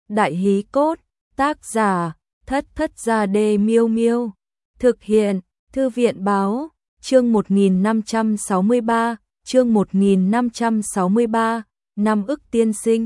Đại hí cốt, tác giả, Thất Thất Gia Đê Miêu Miêu. Thực hiện, Thư viện báo, chương 1563, chương 1563, 5 ức tiên sinh.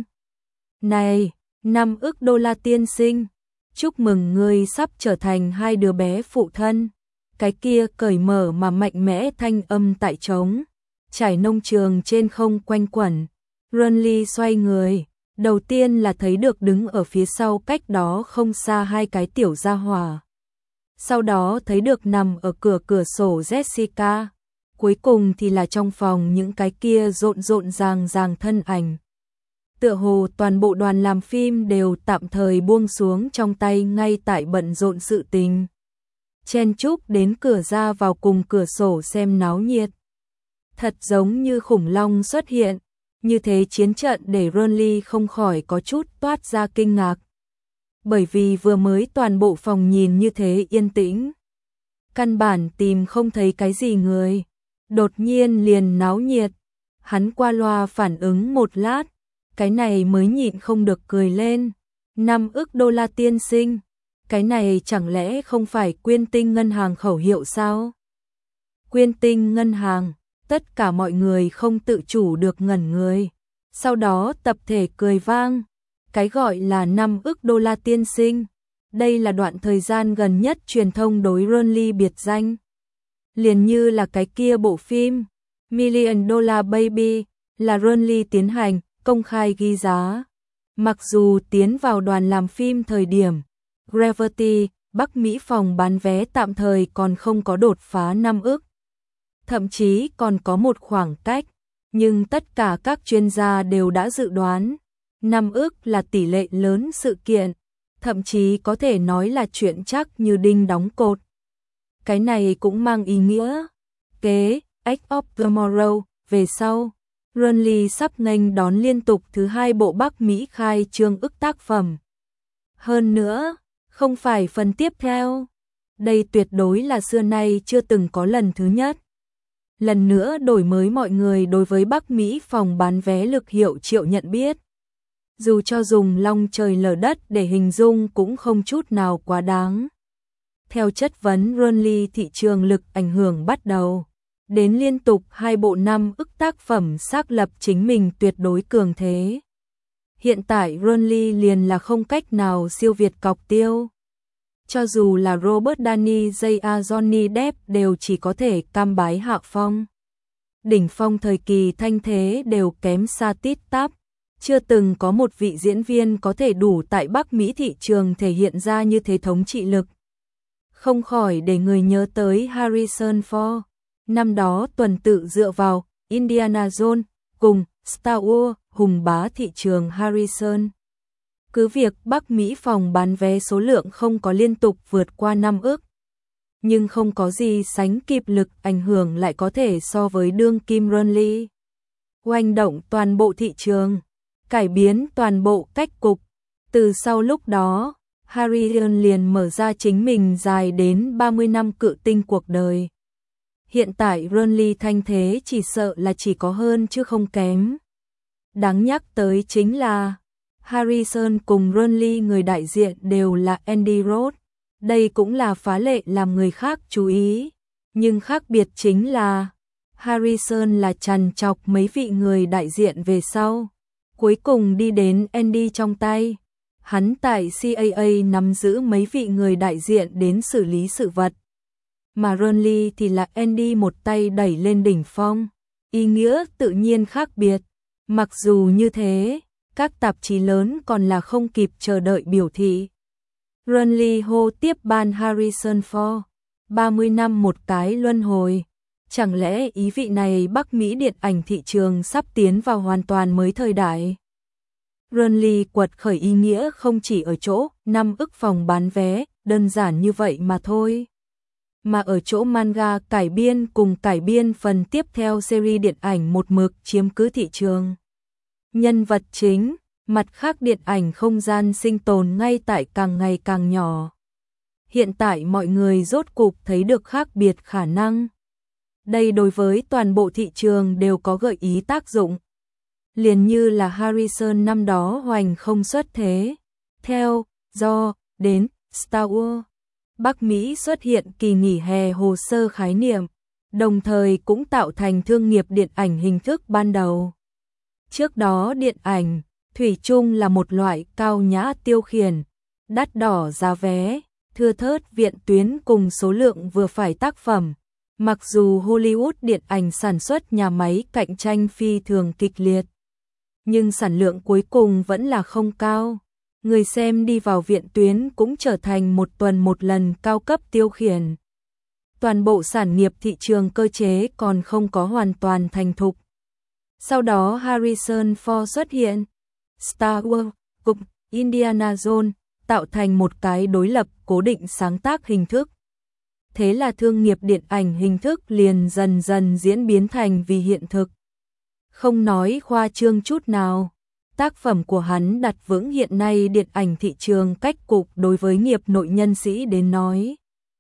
Này, 5 ức đô la tiên sinh, chúc mừng ngươi sắp trở thành hai đứa bé phụ thân. Cái kia cởi mở mà mạnh mẽ thanh âm tại trống, trải nông trường trên không quanh quẩn. Runly xoay người, đầu tiên là thấy được đứng ở phía sau cách đó không xa hai cái tiểu gia hỏa. Sau đó thấy được nằm ở cửa sổ Jessica. Cuối cùng thì là trong phòng những cái kia rộn rộn ràng thân ảnh. Tựa hồ toàn bộ đoàn làm phim đều tạm thời buông xuống trong tay ngay tại bận rộn sự tình. Chen chúc đến cửa ra vào cùng cửa sổ xem náo nhiệt. Thật giống như khủng long xuất hiện, như thế chiến trận để Runly không khỏi có chút toát ra kinh ngạc. Bởi vì vừa mới toàn bộ phòng nhìn như thế yên tĩnh, căn bản tìm không thấy cái gì người, đột nhiên liền náo nhiệt. Hắn qua loa phản ứng một lát, cái này mới nhịn không được cười lên. 5 ức đô la tiên sinh, cái này chẳng lẽ không phải Quyên Tinh ngân hàng khẩu hiệu sao? Quyên Tinh ngân hàng, tất cả mọi người không tự chủ được ngẩn người, sau đó tập thể cười vang. Cái gọi là 5 ức đô la tiên sinh, đây là đoạn thời gian gần nhất truyền thông đối Runly biệt danh. Liền như là cái kia bộ phim Million Dollar Baby là Runly tiến hành công khai ghi giá. Mặc dù tiến vào đoàn làm phim thời điểm Gravity, Bắc Mỹ phòng bán vé tạm thời còn không có đột phá 5 ức. Thậm chí còn có một khoảng cách, nhưng tất cả các chuyên gia đều đã dự đoán 5 ức là tỷ lệ lớn sự kiện, thậm chí có thể nói là chuyện chắc như đinh đóng cột. Cái này cũng mang ý nghĩa kế Act of Tomorrow về sau, Runly sắp nghênh đón liên tục thứ 2 bộ Bắc Mỹ khai trương ức tác phẩm. Hơn nữa, không phải phần tiếp theo. Đây tuyệt đối là xưa nay chưa từng có lần thứ nhất. Lần nữa đổi mới mọi người đối với Bắc Mỹ phòng bán vé lực hiệu triệu nhận biết. Dù cho dùng long trời lở đất để hình dung cũng không chút nào quá đáng. Theo chất vấn Runly, thị trường lực ảnh hưởng bắt đầu. Đến liên tục 2 bộ 5 ức tác phẩm xác lập chính mình tuyệt đối cường thế. Hiện tại Runly liền là không cách nào siêu việt cọc tiêu. Cho dù là Robert Downey Jr. Johnny Depp đều chỉ có thể cam bái hạ phong. Đỉnh phong thời kỳ thanh thế đều kém xa tít tắp. Chưa từng có một vị diễn viên có thể đủ tại Bắc Mỹ thị trường thể hiện ra như thế thống trị lực. Không khỏi để người nhớ tới Harrison Ford. Năm đó tuần tự dựa vào Indiana Jones cùng Star Wars hùng bá thị trường Harrison. Cứ việc Bắc Mỹ phòng bán vé số lượng không có liên tục vượt qua 5 ức, nhưng không có gì sánh kịp lực ảnh hưởng lại có thể so với đương kim Runly. Oanh động toàn bộ thị trường, cải biến toàn bộ cách cục. Từ sau lúc đó, Harrison liền mở ra chính mình dài đến 30 năm cự tinh cuộc đời. Hiện tại Runly thanh thế chỉ sợ là chỉ có hơn chứ không kém. Đáng nhắc tới chính là Harrison cùng Runly người đại diện đều là Andy Roth. Đây cũng là phá lệ làm người khác chú ý. Nhưng khác biệt chính là Harrison là trằn trọc mấy vị người đại diện về sau, cuối cùng đi đến Andy trong tay. Hắn tại CAA nắm giữ mấy vị người đại diện đến xử lý sự vật. Mà Runly thì là Andy một tay đẩy lên đỉnh phong. Ý nghĩa tự nhiên khác biệt. Mặc dù như thế, các tạp chí lớn còn là không kịp chờ đợi biểu thị. Runly hô tiếp ban Harrison Ford 30 năm một cái luân hồi. Chẳng lẽ ý vị này Bắc Mỹ điện ảnh thị trường sắp tiến vào hoàn toàn mới thời đại? Runly quật khởi ý nghĩa không chỉ ở chỗ 5 ức phòng bán vé, đơn giản như vậy mà thôi. Mà ở chỗ manga cải biên cùng cải biên phần tiếp theo series điện ảnh một mực chiếm cứ thị trường. Nhân vật chính, mặt khác điện ảnh không gian sinh tồn ngay tại càng ngày càng nhỏ. Hiện tại mọi người rốt cục thấy được khác biệt khả năng. Đây đối với toàn bộ thị trường đều có gợi ý tác dụng. Liền như là Harrison năm đó hoành không xuất thế, Theo, do, đến, Star Wars, Bắc Mỹ xuất hiện kỳ nghỉ hè hồ sơ khái niệm, đồng thời cũng tạo thành thương nghiệp điện ảnh hình thức ban đầu. Trước đó điện ảnh, thủy chung là một loại cao nhã tiêu khiển, đắt đỏ giá vé, thưa thớt viện tuyến cùng số lượng vừa phải tác phẩm. Mặc dù Hollywood điện ảnh sản xuất nhà máy cạnh tranh phi thường kịch liệt, nhưng sản lượng cuối cùng vẫn là không cao. Người xem đi vào viện tuyến cũng trở thành một tuần một lần cao cấp tiêu khiển. Toàn bộ sản nghiệp thị trường cơ chế còn không có hoàn toàn thành thục. Sau đó Harrison Ford xuất hiện, Star Wars, cùng Indiana Jones tạo thành một cái đối lập cố định sáng tác hình thức. Thế là thương nghiệp điện ảnh hình thức liền dần dần diễn biến thành vì hiện thực. Không nói khoa trương chút nào, tác phẩm của hắn đặt vững hiện nay điện ảnh thị trường cách cục đối với nghiệp nội nhân sĩ đến nói.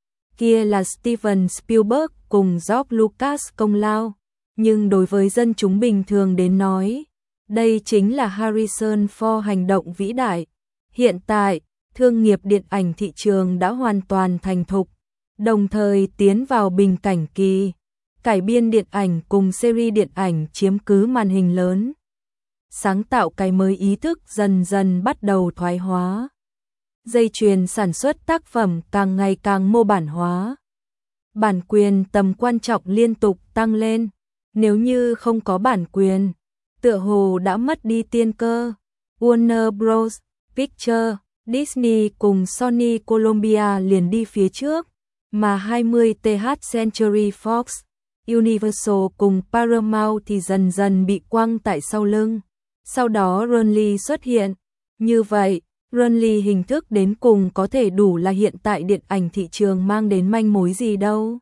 Kia là Steven Spielberg cùng George Lucas công lao, nhưng đối với dân chúng bình thường đến nói, đây chính là Harrison Ford hành động vĩ đại. Hiện tại, thương nghiệp điện ảnh thị trường đã hoàn toàn thành thục, đồng thời tiến vào bình cảnh kỳ. Cải biên điện ảnh cùng series điện ảnh chiếm cứ màn hình lớn. Sáng tạo cái mới ý thức dần dần bắt đầu thoái hóa. Dây chuyền sản xuất tác phẩm càng ngày càng mô bản hóa. Bản quyền tầm quan trọng liên tục tăng lên. Nếu như không có bản quyền, tựa hồ đã mất đi tiên cơ. Warner Bros. Pictures, Disney cùng Sony Columbia liền đi phía trước, mà 20th Century Fox, Universal cùng Paramount thì dần dần bị quăng tại sau lưng. Sau đó Runley xuất hiện. Như vậy, Runley hình thức đến cùng có thể đủ là hiện tại điện ảnh thị trường mang đến manh mối gì đâu.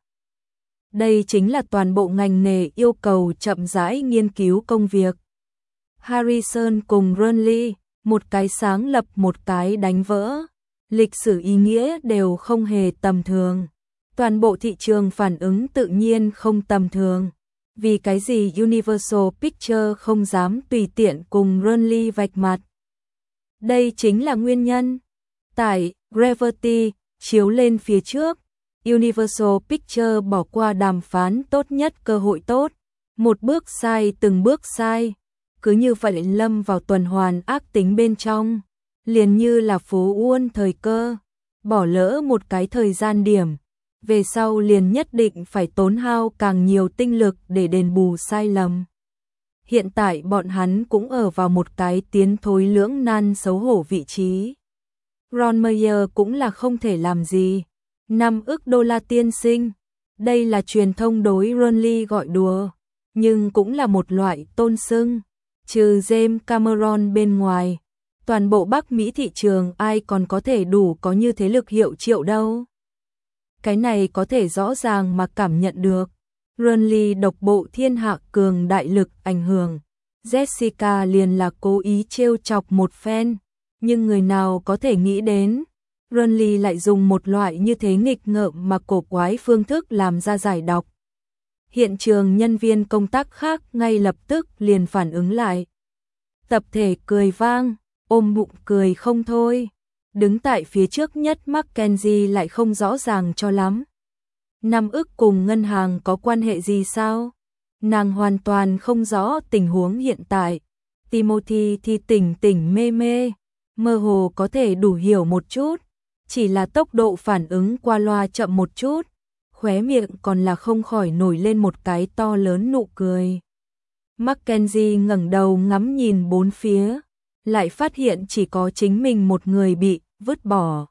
Đây chính là toàn bộ ngành nghề yêu cầu chậm rãi nghiên cứu công việc. Harrison cùng Runley, một cái sáng lập một cái đánh vỡ. Lịch sử ý nghĩa đều không hề tầm thường. Toàn bộ thị trường phản ứng tự nhiên không tầm thường. Vì cái gì Universal Pictures không dám tùy tiện cùng Runley vạch mặt? Đây chính là nguyên nhân. Tại Gravity chiếu lên phía trước, Universal Pictures bỏ qua đàm phán tốt nhất cơ hội tốt. Một bước sai từng bước sai. Cứ như vậy lâm vào tuần hoàn ác tính bên trong. Liền như là phố Uôn thời cơ. Bỏ lỡ một cái thời gian điểm. Về sau liền nhất định phải tốn hao càng nhiều tinh lực để đền bù sai lầm. Hiện tại bọn hắn cũng ở vào một cái tiến thối lưỡng nan xấu hổ vị trí. Ron Meyer cũng là không thể làm gì. 5 ức đô la tiên sinh. Đây là truyền thông đối Runley gọi đùa, nhưng cũng là một loại tôn xưng. Trừ James Cameron bên ngoài, toàn bộ Bắc Mỹ thị trường ai còn có thể đủ có như thế lực hiệu triệu đâu. Cái này có thể rõ ràng mà cảm nhận được. Runley độc bộ thiên hạ cường đại lực ảnh hưởng. Jessica liền là cố ý trêu chọc một phen, nhưng người nào có thể nghĩ đến, Runley lại dùng một loại như thế nghịch ngợm mà cổ quái phương thức làm ra giải độc. Hiện trường nhân viên công tác khác ngay lập tức liền phản ứng lại. Tập thể cười vang, ôm bụng cười không thôi. Đứng tại phía trước nhất Mackenzie lại không rõ ràng cho lắm. 5 ức cùng ngân hàng có quan hệ gì sao? Nàng hoàn toàn không rõ tình huống hiện tại. Timothy thì tỉnh mê mê, mơ hồ có thể đủ hiểu một chút, chỉ là tốc độ phản ứng qua loa chậm một chút, khóe miệng còn là không khỏi nổi lên một cái to lớn nụ cười. Mackenzie ngẩng đầu ngắm nhìn bốn phía, lại phát hiện chỉ có chính mình một người bị vứt bỏ.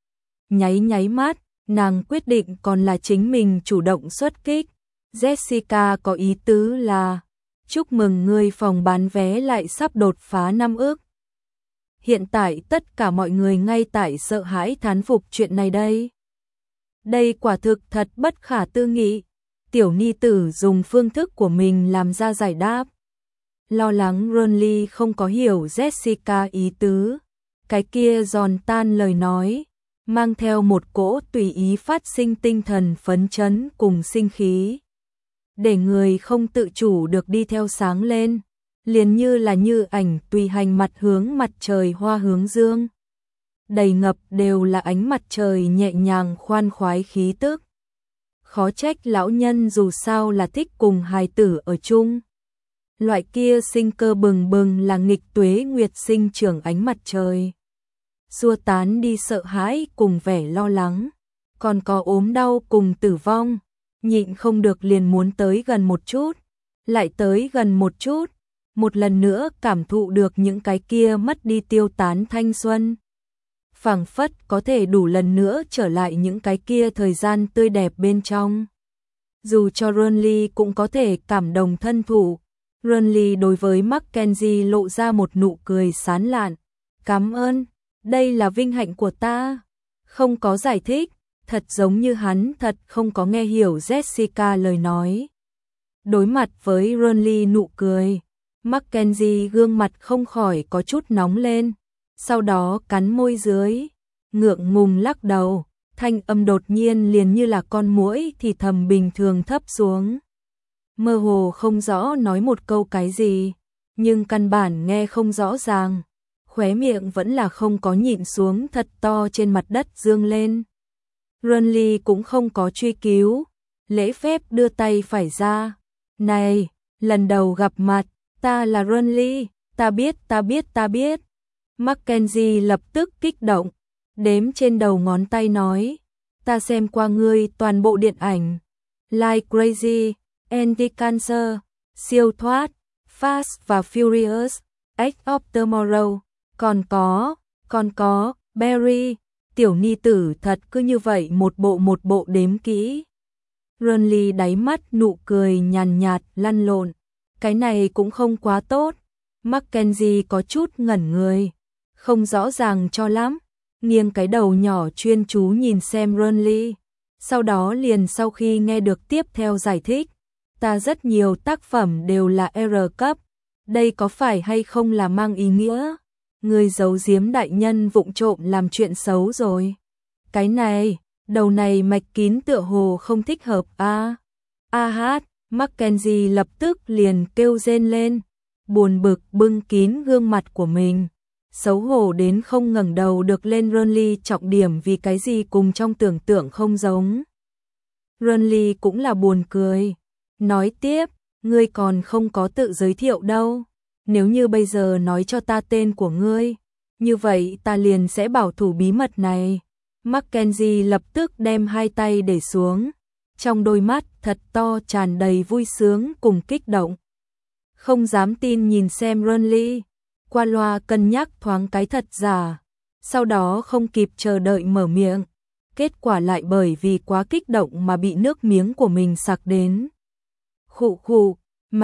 Nháy mắt, nàng quyết định còn là chính mình chủ động xuất kích. Jessica có ý tứ là, chúc mừng ngươi phòng bán vé lại sắp đột phá 5 ức. Hiện tại tất cả mọi người ngay tại sợ hãi thán phục chuyện này đây. Đây quả thực thật bất khả tư nghị. Tiểu ni tử dùng phương thức của mình làm ra giải đáp. Lo lắng Runley không có hiểu Jessica ý tứ. Cái kia giòn tan lời nói, mang theo một cỗ tùy ý phát sinh tinh thần phấn chấn cùng sinh khí. Để người không tự chủ được đi theo sáng lên, liền như là như ảnh tùy hành mặt hướng mặt trời hoa hướng dương. đầy ngập đều là ánh mặt trời nhẹ nhàng khoan khoái khí tức. Khó trách lão nhân dù sao là thích cùng hài tử ở chung. Loại kia sinh cơ bừng bừng là nghịch tuế nguyệt sinh trưởng ánh mặt trời. Xua tán đi sợ hãi cùng vẻ lo lắng. Còn có ốm đau cùng tử vong. Nhịn không được liền muốn tới gần một chút. Lại tới gần một chút. Một lần nữa cảm thụ được những cái kia mất đi tiêu tán thanh xuân. Phảng phất có thể đủ lần nữa trở lại những cái kia thời gian tươi đẹp bên trong. Dù cho Renly cũng có thể cảm động thân thủ. Renly đối với Mackenzie lộ ra một nụ cười sán lạn. Cảm ơn, đây là vinh hạnh của ta. Không có giải thích, thật giống như hắn thật không có nghe hiểu Jessica lời nói. Đối mặt với Renly nụ cười, Mackenzie gương mặt không khỏi có chút nóng lên. Sau đó cắn môi dưới, ngượng ngùng lắc đầu, thanh âm đột nhiên liền như là con muỗi thì thầm bình thường thấp xuống. Mơ hồ không rõ nói một câu cái gì, nhưng căn bản nghe không rõ ràng, khóe miệng vẫn là không có nhịn xuống thật to trên mặt đất dương lên. Renly cũng không có truy cứu, lễ phép đưa tay phải ra. Này, lần đầu gặp mặt, ta là Renly, ta biết. Mackenzie lập tức kích động, đếm trên đầu ngón tay nói, ta xem qua ngươi toàn bộ điện ảnh, Like Crazy, Anti-Cancer, Siêu Thoát, Fast và Furious, Edge of Tomorrow, còn có, Barry, tiểu ni tử thật cứ như vậy một bộ đếm kỹ. Renly đáy mắt nụ cười nhàn nhạt lăn lộn, cái này cũng không quá tốt. Mackenzie có chút ngẩn người, không rõ ràng cho lắm, nghiêng cái đầu nhỏ chuyên chú nhìn xem Renly. Sau đó liền sau khi nghe được tiếp theo giải thích, ta rất nhiều tác phẩm đều là R cấp, đây có phải hay không là mang ý nghĩa người giấu giếm đại nhân vụng trộm làm chuyện xấu rồi. Cái này, đầu này mạch kín tựa hồ không thích hợp a. Mackenzie lập tức liền kêu rên lên, buồn bực bưng kín gương mặt của mình, xấu hổ đến không ngẩng đầu được lên. Renly trọng điểm vì cái gì cùng trong tưởng tượng không giống. Renly cũng là buồn cười, nói tiếp, ngươi còn không có tự giới thiệu đâu, nếu như bây giờ nói cho ta tên của ngươi, như vậy ta liền sẽ bảo thủ bí mật này. Mackenzie lập tức đem hai tay để xuống, trong đôi mắt thật to tràn đầy vui sướng cùng kích động. Không dám tin nhìn xem Renly, qua loa cân nhắc thoáng cái thật giả, sau đó không kịp chờ đợi mở miệng, kết quả lại bởi vì quá kích động mà bị nước miếng của mình sặc đến. Khụ,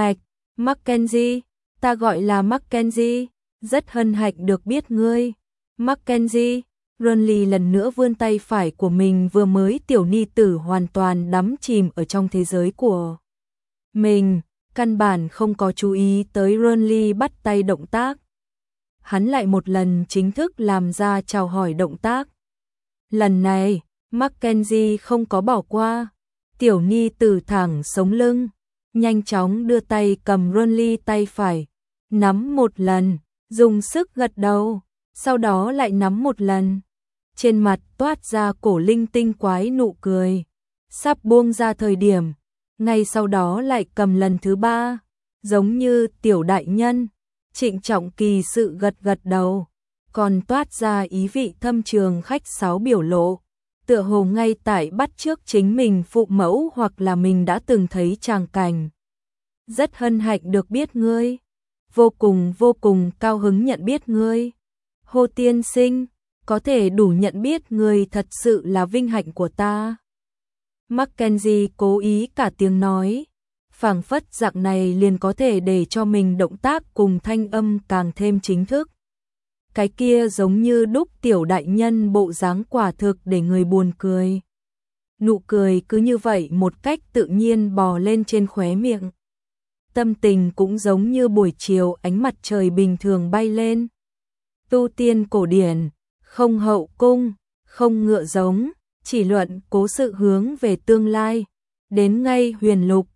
Mackenzie, ta gọi là Mackenzie, rất hân hạnh được biết ngươi. Mackenzie, Renly lần nữa vươn tay phải của mình, vừa mới tiểu ni tử hoàn toàn đắm chìm ở trong thế giới của mình, căn bản không có chú ý tới Renly bắt tay động tác. Hắn lại một lần chính thức làm ra chào hỏi động tác. Lần này, Mackenzie không có bỏ qua, tiểu ni tử thẳng sống lưng, nhanh chóng đưa tay cầm Renly tay phải, nắm một lần, dùng sức gật đầu, sau đó lại nắm một lần. Trên mặt toát ra cổ linh tinh quái nụ cười, sắp buông ra thời điểm, ngay sau đó lại cầm lần thứ ba, giống như tiểu đại nhân, trịnh trọng kỳ sự gật đầu, còn toát ra ý vị thâm trường khách sáo biểu lộ, tựa hồ ngay tại bắt chước chính mình phụ mẫu hoặc là mình đã từng thấy tràng cảnh. Rất hân hạnh được biết ngươi, vô cùng cao hứng nhận biết ngươi. Hồ tiên sinh, có thể đủ nhận biết ngươi thật sự là vinh hạnh của ta. Mackenzie cố ý cả tiếng nói, phảng phất dạng này liền có thể để cho mình động tác cùng thanh âm càng thêm chính thức. Cái kia giống như đúc tiểu đại nhân bộ dáng quả thực để người buồn cười. Nụ cười cứ như vậy một cách tự nhiên bò lên trên khóe miệng. Tâm tình cũng giống như buổi chiều ánh mặt trời bình thường bay lên. Tu tiên cổ điển, không hậu cung, không ngựa giống, chỉ luận cố sự hướng về tương lai, đến ngay huyền lục,